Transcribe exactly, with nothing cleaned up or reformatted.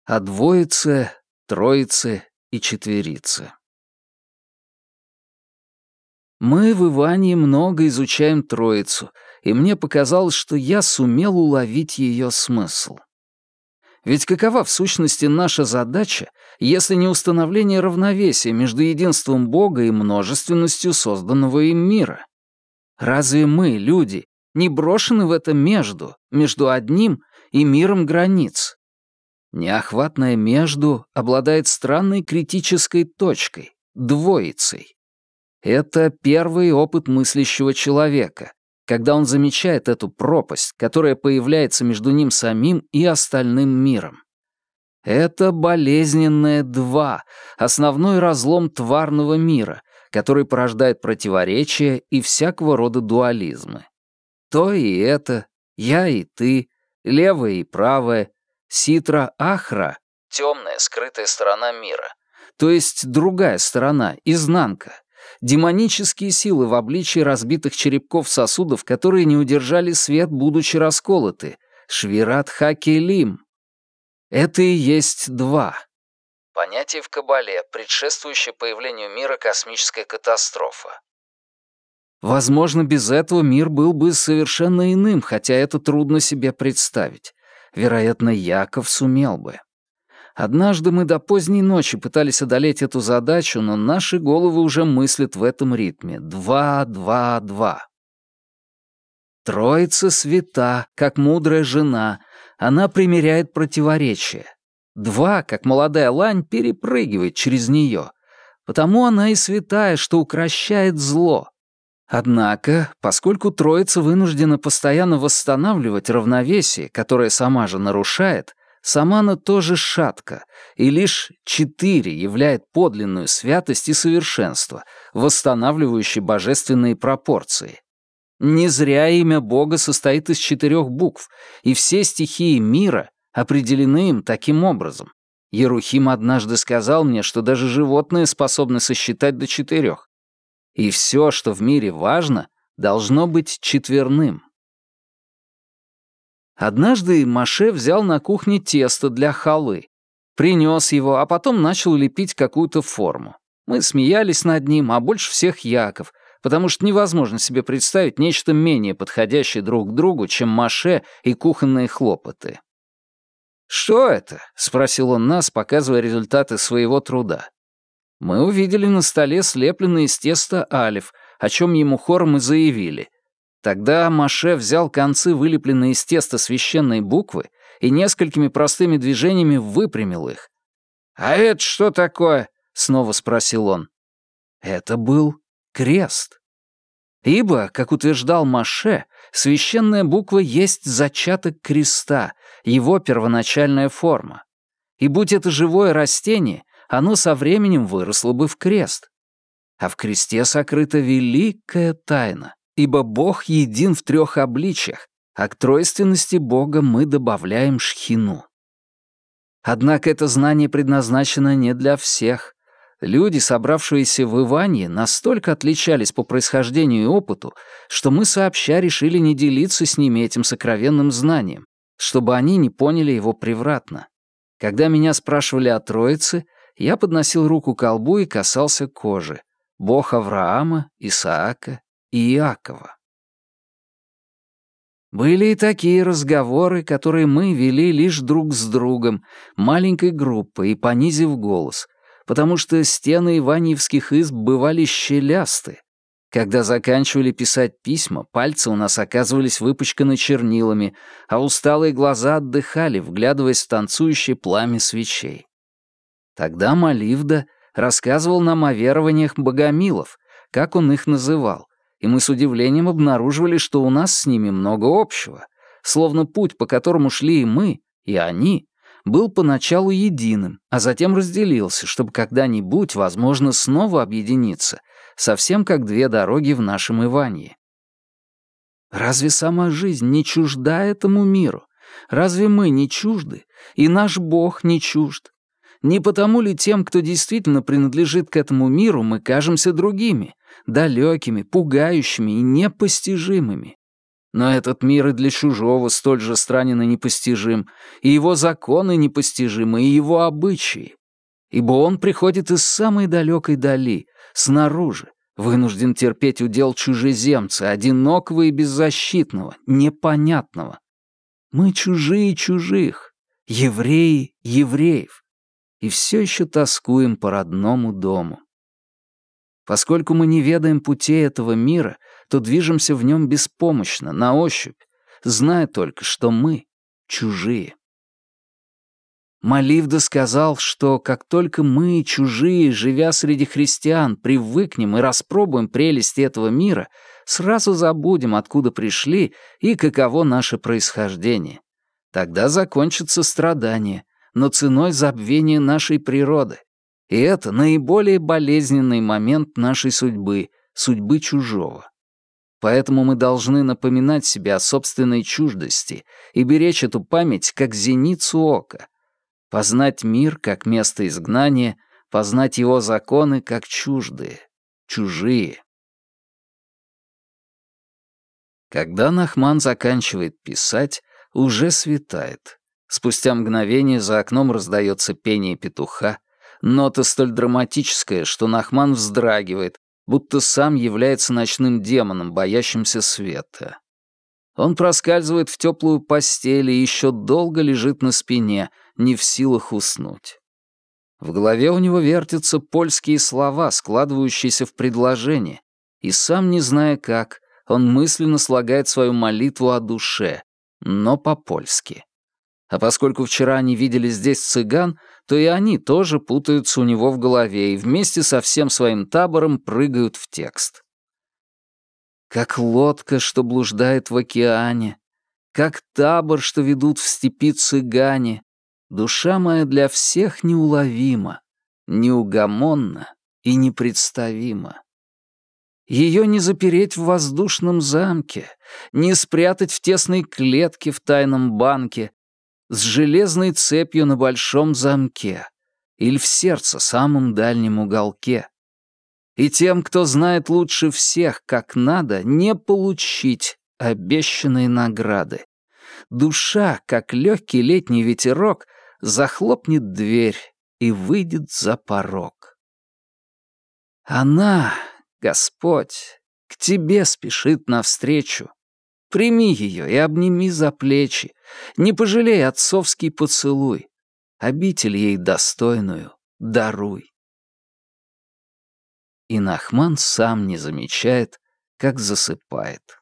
о двоице, троице и четверице. Мы в Ивании много изучаем Троицу, и мне показалось, что я сумел уловить ее смысл. Ведь какова в сущности наша задача, если не установление равновесия между единством Бога и множественностью созданного им мира? Разве мы, люди, не брошены в это между, между одним и миром границ? Неохватное между обладает странной критической точкой, двоицей. Это первый опыт мыслящего человека, когда он замечает эту пропасть, которая появляется между ним самим и остальным миром. Это болезненное два, основной разлом тварного мира, который порождает противоречия и всякого рода дуализмы. То и это, я и ты, левое и правое, ситра-ахра, темная скрытая сторона мира, то есть другая сторона, изнанка, демонические силы в обличии разбитых черепков сосудов, которые не удержали свет, будучи расколоты, Швират-Ха-Келим. Это и есть два. Понятие в Кабале, предшествующее появлению мира космическая катастрофа. Возможно, без этого мир был бы совершенно иным, хотя это трудно себе представить. Вероятно, Яков сумел бы. Однажды мы до поздней ночи пытались одолеть эту задачу, но наши головы уже мыслят в этом ритме. Два, два, два. Троица свята, как мудрая жена. Она примиряет противоречия. Два, как молодая лань, перепрыгивает через нее. Потому она и святая, что укрощает зло. Однако, поскольку Троица вынуждена постоянно восстанавливать равновесие, которое сама же нарушает, сама она тоже шатка, и лишь четыре являет подлинную святость и совершенство, восстанавливающие божественные пропорции. Не зря имя Бога состоит из четырех букв, и все стихии мира определены им таким образом. Ерухим однажды сказал мне, что даже животные способны сосчитать до четырех. И все, что в мире важно, должно быть четверным. Однажды Моше взял на кухне тесто для халвы, принес его, а потом начал лепить какую-то форму. Мы смеялись над ним, а больше всех Яков, потому что невозможно себе представить нечто менее подходящее друг к другу, чем Моше и кухонные хлопоты. «Что это?» — спросил он нас, показывая результаты своего труда. Мы увидели на столе слепленный из теста алеф, о чем ему хором и заявили. Тогда Моше взял концы вылепленной из теста священной буквы и несколькими простыми движениями выпрямил их. «А это что такое?» — снова спросил он. Это был крест. Ибо, как утверждал Моше, священная буква есть зачаток креста, его первоначальная форма. И будь это живое растение, оно со временем выросло бы в крест. А в кресте сокрыта великая тайна, ибо Бог един в трех обличьях, а к тройственности Бога мы добавляем шхину. Однако это знание предназначено не для всех. Люди, собравшиеся в Иванье, настолько отличались по происхождению и опыту, что мы сообща решили не делиться с ними этим сокровенным знанием, чтобы они не поняли его превратно. Когда меня спрашивали о Троице, я подносил руку к колбу и касался кожи. Бог Авраама, Исаака и Иакова. Были и такие разговоры, которые мы вели лишь друг с другом, маленькой группой и понизив голос, потому что стены иваньевских изб бывали щелясты. Когда заканчивали писать письма, пальцы у нас оказывались выпачканы чернилами, а усталые глаза отдыхали, вглядываясь в танцующее пламя свечей. Тогда Маливда рассказывал нам о верованиях богомилов, как он их называл, и мы с удивлением обнаруживали, что у нас с ними много общего, словно путь, по которому шли и мы, и они, был поначалу единым, а затем разделился, чтобы когда-нибудь, возможно, снова объединиться, совсем как две дороги в нашем Иванье. Разве сама жизнь не чужда этому миру? Разве мы не чужды? И наш Бог не чужд? Не потому ли тем, кто действительно принадлежит к этому миру, мы кажемся другими, далекими, пугающими и непостижимыми? Но этот мир и для чужого столь же странен и непостижим, и его законы непостижимы, и его обычаи. Ибо он приходит из самой далекой дали, снаружи, вынужден терпеть удел чужеземца, одинокого и беззащитного, непонятного. Мы чужие чужих, евреи евреев, и все еще тоскуем по родному дому. Поскольку мы не ведаем путей этого мира, то движемся в нем беспомощно, на ощупь, зная только, что мы чужие. Маливда сказал, что как только мы, чужие, живя среди христиан, привыкнем и распробуем прелести этого мира, сразу забудем, откуда пришли и каково наше происхождение. Тогда закончатся страдания, но ценой забвения нашей природы. И это наиболее болезненный момент нашей судьбы, судьбы чужого. Поэтому мы должны напоминать себе о собственной чуждости и беречь эту память как зеницу ока, познать мир как место изгнания, познать его законы как чуждые, чужие. Когда Нахман заканчивает писать, уже светает. Спустя мгновение за окном раздается пение петуха, нота столь драматическая, что Нахман вздрагивает, будто сам является ночным демоном, боящимся света. Он проскальзывает в теплую постель и еще долго лежит на спине, не в силах уснуть. В голове у него вертятся польские слова, складывающиеся в предложение, и сам не зная как, он мысленно слагает свою молитву о душе, но по-польски. А поскольку вчера они видели здесь цыган, то и они тоже путаются у него в голове и вместе со всем своим табором прыгают в текст. Как лодка, что блуждает в океане, как табор, что ведут в степи цыгане, душа моя для всех неуловима, неугомонна и непредставима. Ее не запереть в воздушном замке, не спрятать в тесной клетке в тайном банке, с железной цепью на большом замке или в сердце самом дальнем уголке. И тем, кто знает лучше всех, как надо, не получить обещанные награды. Душа, как легкий летний ветерок, захлопнет дверь и выйдет за порог. Она, Господь, к тебе спешит навстречу. Прими ее и обними за плечи, не пожалей отцовский поцелуй, обитель ей достойную даруй. И Нахман сам не замечает, как засыпает.